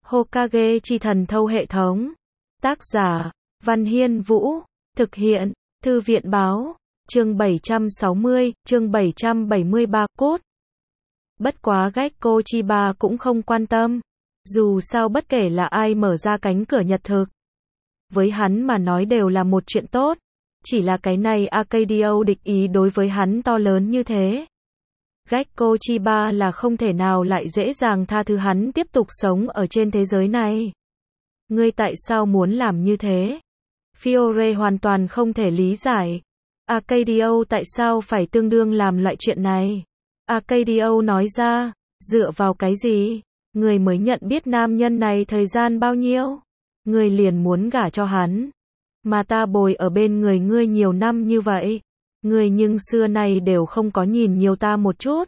Hokage chi thần thâu hệ thống. Tác giả, Văn Hiên Vũ. Thực hiện, Thư viện báo. Chương 760, chương 773, cốt. Bất quá Gecko Chiba cũng không quan tâm. Dù sao bất kể là ai mở ra cánh cửa nhật thực, với hắn mà nói đều là một chuyện tốt. Chỉ là cái này Arcadio địch ý đối với hắn to lớn như thế. Gecko Chiba là không thể nào lại dễ dàng tha thứ hắn tiếp tục sống ở trên thế giới này. Ngươi tại sao muốn làm như thế? Fiore hoàn toàn không thể lý giải. Arcadio tại sao phải tương đương làm loại chuyện này? Arcadio nói ra, dựa vào cái gì? Người mới nhận biết nam nhân này thời gian bao nhiêu? Người liền muốn gả cho hắn. Mà ta bồi ở bên người ngươi nhiều năm như vậy. Người nhưng xưa này đều không có nhìn nhiều ta một chút.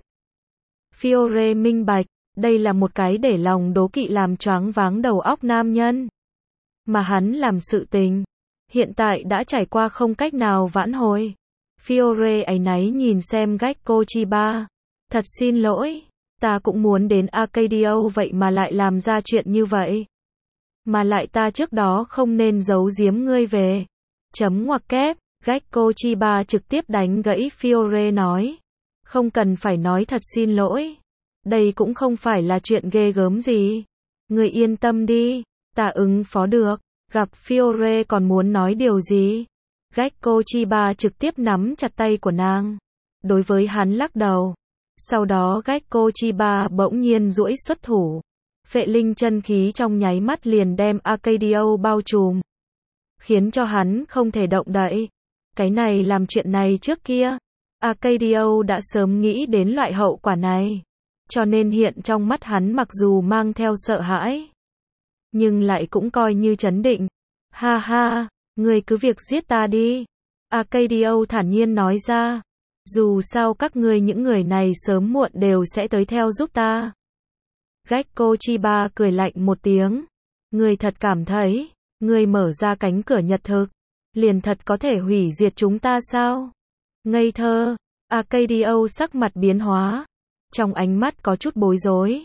Fiore minh bạch, đây là một cái để lòng đố kỵ làm choáng váng đầu óc nam nhân. Mà hắn làm sự tình, hiện tại đã trải qua không cách nào vãn hồi. Fiore áy náy nhìn xem Gecko Chiba. Thật xin lỗi, ta cũng muốn đến Arcadio vậy mà lại làm ra chuyện như vậy. Mà lại ta trước đó không nên giấu giếm ngươi về. Chấm ngoặc kép, Gecko Chiba trực tiếp đánh gãy Fiore nói. Không cần phải nói thật xin lỗi. Đây cũng không phải là chuyện ghê gớm gì. Ngươi yên tâm đi, ta ứng phó được. Gặp Fiore còn muốn nói điều gì? Gecko Chiba trực tiếp nắm chặt tay của nàng. Đối với hắn lắc đầu. Sau đó Gecko Chiba bỗng nhiên duỗi xuất thủ. Phệ linh chân khí trong nháy mắt liền đem Arcadio bao trùm. Khiến cho hắn không thể động đậy. Cái này làm chuyện này trước kia. Arcadio đã sớm nghĩ đến loại hậu quả này. Cho nên hiện trong mắt hắn mặc dù mang theo sợ hãi, nhưng lại cũng coi như trấn định. Ha ha, ngươi cứ việc giết ta đi. Arcadio thản nhiên nói ra. Dù sao các ngươi những người này sớm muộn đều sẽ tới theo giúp ta. Gecko Chiba cười lạnh một tiếng. Ngươi thật cảm thấy, ngươi mở ra cánh cửa nhật thực, liền thật có thể hủy diệt chúng ta sao? Ngây thơ. Arcadio sắc mặt biến hóa. Trong ánh mắt có chút bối rối.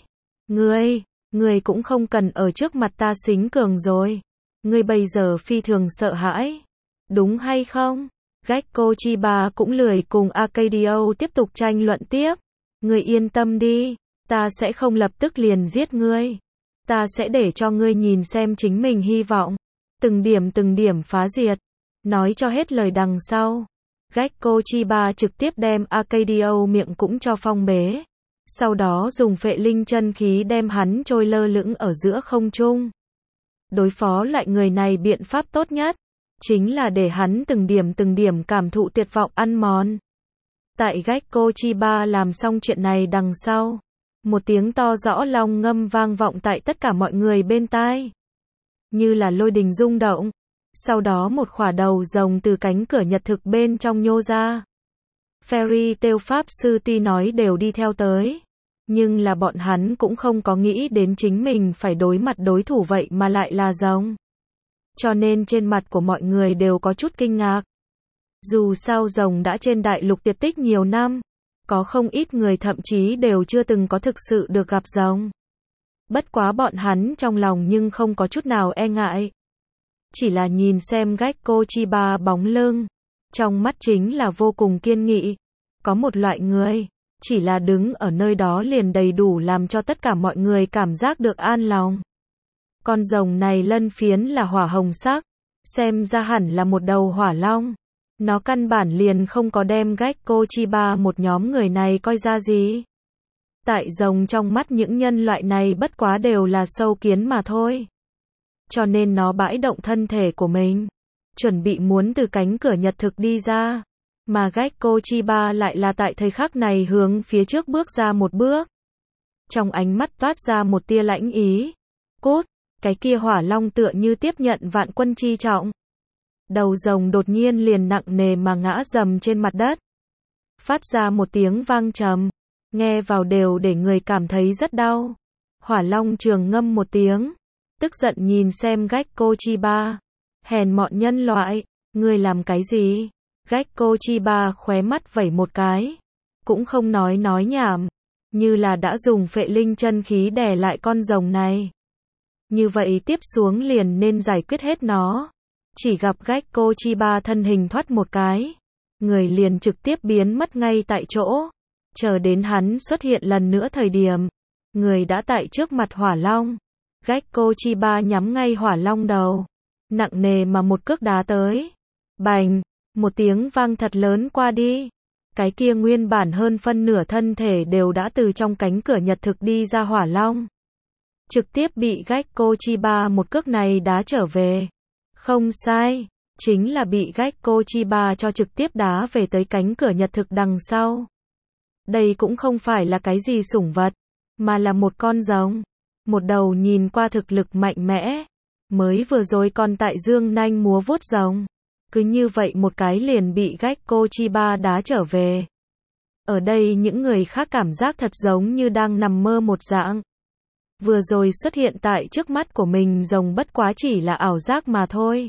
Ngươi cũng không cần ở trước mặt ta xính cường rồi. Ngươi bây giờ phi thường sợ hãi. Đúng hay không? Gecko Chiba cũng lười cùng Arcadio tiếp tục tranh luận tiếp. Ngươi yên tâm đi. Ta sẽ không lập tức liền giết ngươi. Ta sẽ để cho ngươi nhìn xem chính mình hy vọng. Từng điểm phá diệt. Nói cho hết lời đằng sau. Gecko Chiba trực tiếp đem Arcadio miệng cũng cho phong bế. Sau đó dùng phệ linh chân khí đem hắn trôi lơ lửng ở giữa không trung. Đối phó lại người này biện pháp tốt nhất chính là để hắn từng điểm cảm thụ tuyệt vọng ăn mòn. Tại Gecko Chiba làm xong chuyện này đằng sau, một tiếng to rõ long ngâm vang vọng tại tất cả mọi người bên tai. Như là lôi đình rung động. Sau đó một khỏa đầu rồng từ cánh cửa nhật thực bên trong nhô ra. Fairy Tail Pháp Sư tuy nói đều đi theo tới. Nhưng là bọn hắn cũng không có nghĩ đến chính mình phải đối mặt đối thủ vậy mà lại là rồng. Cho nên trên mặt của mọi người đều có chút kinh ngạc. Dù sao rồng đã trên đại lục tuyệt tích nhiều năm. Có không ít người thậm chí đều chưa từng có thực sự được gặp rồng. Bất quá bọn hắn trong lòng nhưng không có chút nào e ngại. Chỉ là nhìn xem Gecko Chiba bóng lưng. Trong mắt chính là vô cùng kiên nghị. Có một loại người, chỉ là đứng ở nơi đó liền đầy đủ làm cho tất cả mọi người cảm giác được an lòng. Con rồng này lân phiến là hỏa hồng sắc. Xem ra hẳn là một đầu hỏa long. Nó căn bản liền không có đem Gecko Chiba một nhóm người này coi ra gì. Tại rồng trong mắt những nhân loại này bất quá đều là sâu kiến mà thôi. Cho nên nó bãi động thân thể của mình, chuẩn bị muốn từ cánh cửa nhật thực đi ra. Mà Gecko Chiba lại là tại thời khắc này hướng phía trước bước ra một bước. Trong ánh mắt toát ra một tia lãnh ý. Cốt, cái kia hỏa long tựa như tiếp nhận vạn quân chi trọng. Đầu rồng đột nhiên liền nặng nề mà ngã dầm trên mặt đất. Phát ra một tiếng vang trầm. Nghe vào đều để người cảm thấy rất đau. Hỏa long trường ngâm một tiếng. Tức giận nhìn xem Gecko Chiba. Hèn mọn nhân loại, ngươi làm cái gì? Gecko Chiba khóe mắt vẩy một cái. Cũng không nói nhảm. Như là đã dùng phệ linh chân khí đè lại con rồng này. Như vậy tiếp xuống liền nên giải quyết hết nó. Chỉ gặp Gekko Chiba thân hình thoát một cái, người liền trực tiếp biến mất ngay tại chỗ. Chờ đến hắn xuất hiện lần nữa thời điểm, người đã tại trước mặt hỏa long. Gekko Chiba nhắm ngay hỏa long đầu, nặng nề mà một cước đá tới. Bành, một tiếng vang thật lớn qua đi. Cái kia nguyên bản hơn phân nửa thân thể đều đã từ trong cánh cửa nhật thực đi ra hỏa long, trực tiếp bị Gekko Chiba một cước này đá trở về. Không sai, chính là bị Gekko Chiba cho trực tiếp đá về tới cánh cửa nhật thực đằng sau. Đây cũng không phải là cái gì sủng vật, mà là một con rồng. Một đầu nhìn qua thực lực mạnh mẽ, mới vừa rồi còn tại dương nanh múa vuốt rồng. Cứ như vậy một cái liền bị Gekko Chiba đá trở về. Ở đây những người khác cảm giác thật giống như đang nằm mơ một dạng. Vừa rồi xuất hiện tại trước mắt của mình rồng bất quá chỉ là ảo giác mà thôi.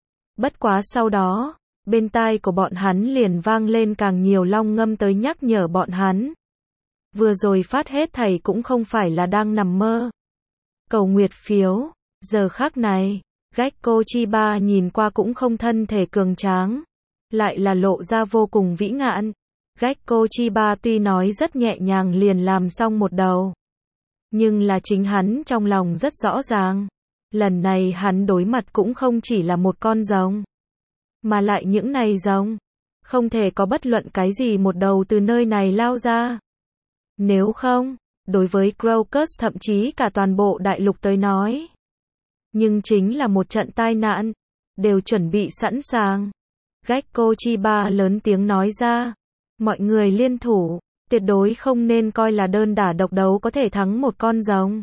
Bất quá sau đó, bên tai của bọn hắn liền vang lên càng nhiều long ngâm tới nhắc nhở bọn hắn. Vừa rồi phát hết thảy cũng không phải là đang nằm mơ. Cầu nguyệt phiếu, giờ khắc này, Gekko Chiba nhìn qua cũng không thân thể cường tráng, lại là lộ ra vô cùng vĩ ngạn. Gekko Chiba tuy nói rất nhẹ nhàng liền làm xong một đầu, nhưng là chính hắn trong lòng rất rõ ràng. Lần này hắn đối mặt cũng không chỉ là một con rồng, mà lại những này rồng, không thể có bất luận cái gì một đầu từ nơi này lao ra. Nếu không, đối với Crocus thậm chí cả toàn bộ đại lục tới nói, nhưng chính là một trận tai nạn, đều chuẩn bị sẵn sàng. Gekko Chiba lớn tiếng nói ra, mọi người liên thủ, tuyệt đối không nên coi là đơn đả độc đấu có thể thắng một con rồng.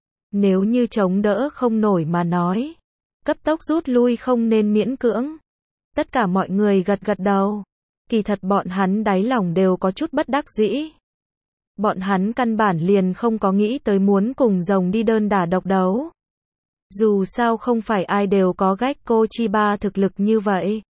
Nếu như chống đỡ không nổi mà nói, cấp tốc rút lui không nên miễn cưỡng. Tất cả mọi người gật gật đầu. Kỳ thật bọn hắn đáy lòng đều có chút bất đắc dĩ. Bọn hắn căn bản liền không có nghĩ tới muốn cùng rồng đi đơn đả độc đấu. Dù sao không phải ai đều có Gekko Chiba thực lực như vậy.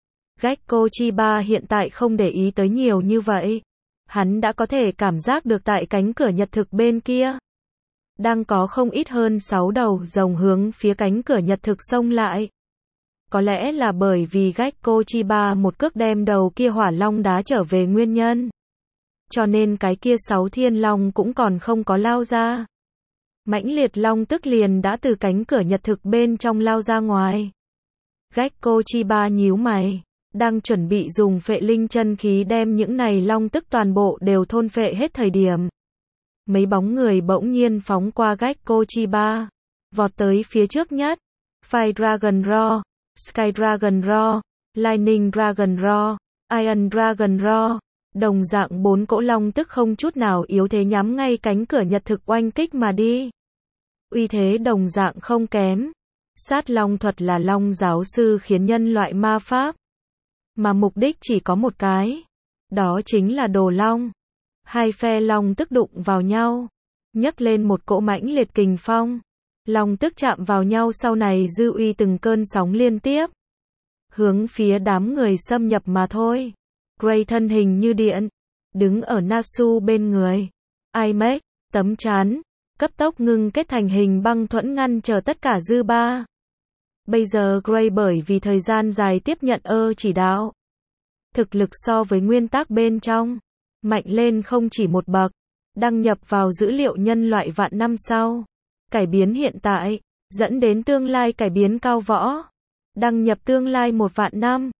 Gekko Chiba hiện tại không để ý tới nhiều như vậy. Hắn đã có thể cảm giác được tại cánh cửa nhật thực bên kia, đang có không ít hơn 6 đầu rồng hướng phía cánh cửa nhật thực xông lại. Có lẽ là bởi vì Gekko Chiba một cước đem đầu kia hỏa long đá trở về nguyên nhân, cho nên cái kia 6 thiên long cũng còn không có lao ra. Mãnh liệt long tức liền đã từ cánh cửa nhật thực bên trong lao ra ngoài. Gekko Chiba nhíu mày, đang chuẩn bị dùng phệ linh chân khí đem những này long tức toàn bộ đều thôn phệ hết thời điểm. Mấy bóng người bỗng nhiên phóng qua Gekko Chiba, vọt tới phía trước nhất. Fire Dragon Roar, Sky Dragon Roar, Lightning Dragon Roar, Iron Dragon Roar. Đồng dạng 4 cỗ long tức không chút nào yếu thế nhắm ngay cánh cửa nhật thực oanh kích mà đi. Uy thế đồng dạng không kém. Sát long thuật là long giáo sư khiến nhân loại ma pháp, mà mục đích chỉ có một cái, đó chính là đồ long. Hai phe long tức đụng vào nhau, nhấc lên một cỗ mãnh liệt kình phong. Long tức chạm vào nhau sau này dư uy từng cơn sóng liên tiếp, hướng phía đám người xâm nhập mà thôi. Gray thân hình như điện, đứng ở Nasu bên người. Imex, tấm chán, cấp tốc ngưng kết thành hình băng thuẫn ngăn chờ tất cả dư ba. Bây giờ Gray bởi vì thời gian dài tiếp nhận chỉ đạo, thực lực so với nguyên tắc bên trong, mạnh lên không chỉ một bậc, đăng nhập vào dữ liệu nhân loại vạn năm sau. Cải biến hiện tại, dẫn đến tương lai cải biến cao võ. Đăng nhập tương lai 1 vạn năm.